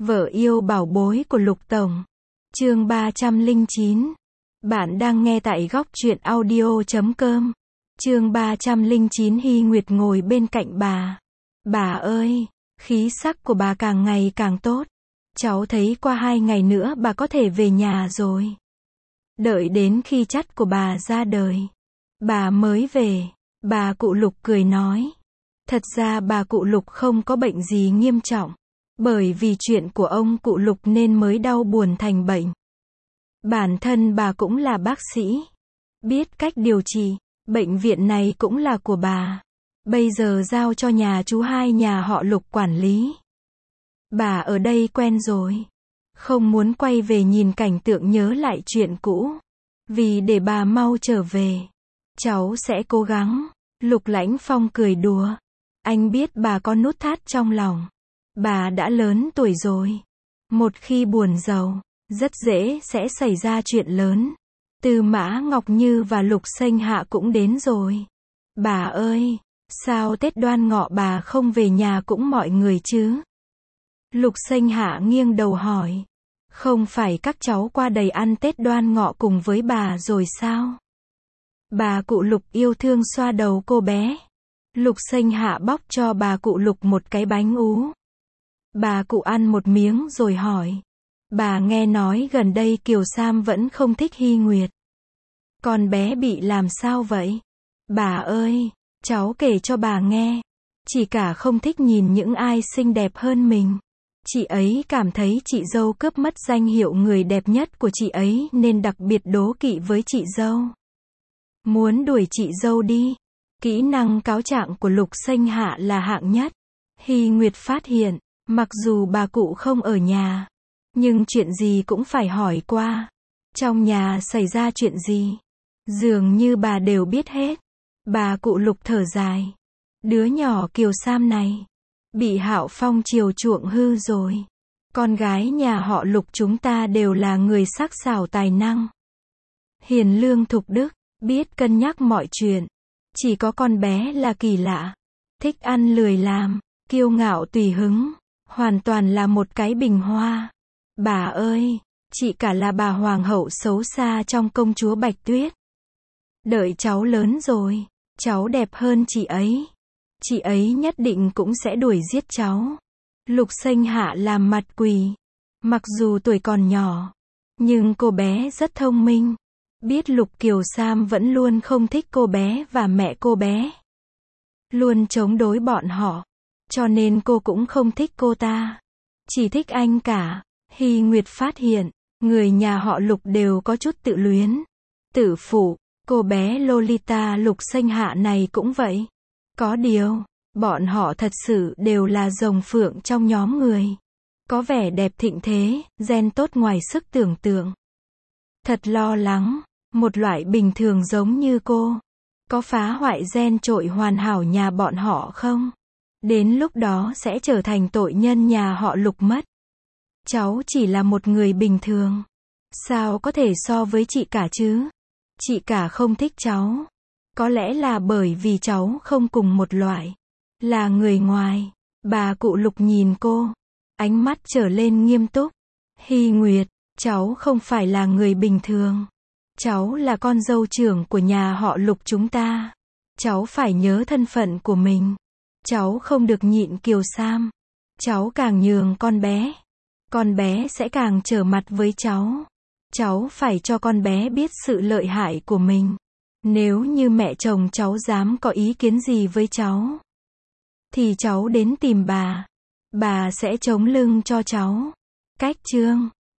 Vợ yêu bảo bối của Lục Tổng. Chương 309. Bạn đang nghe tại góc truyện audio.com. Chương 309. Hy Nguyệt ngồi bên cạnh bà. Bà ơi, khí sắc của bà càng ngày càng tốt. Cháu thấy qua 2 ngày nữa bà có thể về nhà rồi. Đợi đến khi chắt của bà ra đời, bà mới về. Bà cụ Lục cười nói. Thật ra bà cụ Lục không có bệnh gì nghiêm trọng. Bởi vì chuyện của ông cụ Lục nên mới đau buồn thành bệnh. Bản thân bà cũng là bác sĩ, biết cách điều trị. Bệnh viện này cũng là của bà. Bây giờ giao cho nhà chú hai nhà họ Lục quản lý. Bà ở đây quen rồi. Không muốn quay về nhìn cảnh tượng nhớ lại chuyện cũ. Vì để bà mau trở về, cháu sẽ cố gắng. Lục Lãnh Phong cười đùa. Anh biết bà có nút thắt trong lòng. Bà đã lớn tuổi rồi. Một khi buồn rầu, rất dễ sẽ xảy ra chuyện lớn. Tư Mã Ngọc Như và Lục Xanh Hạ cũng đến rồi. Bà ơi, sao Tết Đoan Ngọ bà không về nhà cũng mọi người chứ? Lục Xanh Hạ nghiêng đầu hỏi. Không phải các cháu qua đây ăn Tết Đoan Ngọ cùng với bà rồi sao? Bà cụ Lục yêu thương xoa đầu cô bé. Lục Xanh Hạ bóc cho bà cụ Lục một cái bánh ú. Bà cụ ăn một miếng rồi hỏi. Bà nghe nói gần đây Kiều Sam vẫn không thích Hy Nguyệt. Con bé bị làm sao vậy? Bà ơi, cháu kể cho bà nghe. Chị cả không thích nhìn những ai xinh đẹp hơn mình. Chị ấy cảm thấy chị dâu cướp mất danh hiệu người đẹp nhất của chị ấy nên đặc biệt đố kỵ với chị dâu. Muốn đuổi chị dâu đi. Kỹ năng cáo trạng của Lục Xanh Hạ là hạng nhất. Hy Nguyệt phát hiện, mặc dù bà cụ không ở nhà, nhưng chuyện gì cũng phải hỏi qua. Trong nhà xảy ra chuyện gì, dường như bà đều biết hết. Bà cụ Lục thở dài. Đứa nhỏ Kiều Sam này, bị Hạo Phong chiều chuộng hư rồi. Con gái nhà họ Lục chúng ta đều là người sắc sảo tài năng. Hiền lương thục đức, biết cân nhắc mọi chuyện. Chỉ có con bé là kỳ lạ. Thích ăn lười làm, kiêu ngạo tùy hứng. Hoàn toàn là một cái bình hoa. Bà ơi, chị cả là bà hoàng hậu xấu xa trong Công chúa Bạch Tuyết. Đợi cháu lớn rồi, cháu đẹp hơn chị ấy. Chị ấy nhất định cũng sẽ đuổi giết cháu. Lục Xanh Hạ làm mặt quỳ. Mặc dù tuổi còn nhỏ, nhưng cô bé rất thông minh. Biết Lục Kiều Sam vẫn luôn không thích cô bé và mẹ cô bé. Luôn chống đối bọn họ. Cho nên cô cũng không thích cô ta. Chỉ thích anh cả. Hy Nguyệt phát hiện, người nhà họ Lục đều có chút tự luyến, tự phụ. Cô bé Lolita Lục Xanh Hạ này cũng vậy. Có điều, bọn họ thật sự đều là rồng phượng trong nhóm người. Có vẻ đẹp thịnh thế, gen tốt ngoài sức tưởng tượng. Thật lo lắng, một loại bình thường giống như cô, có phá hoại gen trội hoàn hảo nhà bọn họ không? Đến lúc đó sẽ trở thành tội nhân nhà họ Lục mất. Cháu chỉ là một người bình thường. Sao có thể so với chị cả chứ? Chị cả không thích cháu. Có lẽ là bởi vì cháu không cùng một loại. Là người ngoài. Bà cụ Lục nhìn cô. Ánh mắt trở lên nghiêm túc. Hy Nguyệt, cháu không phải là người bình thường. Cháu là con dâu trưởng của nhà họ Lục chúng ta. Cháu phải nhớ thân phận của mình. Cháu không được nhịn Kiều Sam. Cháu càng nhường con bé sẽ càng trở mặt với cháu. Cháu phải cho con bé biết sự lợi hại của mình. Nếu như mẹ chồng cháu dám có ý kiến gì với cháu, thì cháu đến tìm bà. Bà sẽ chống lưng cho cháu. Cách chương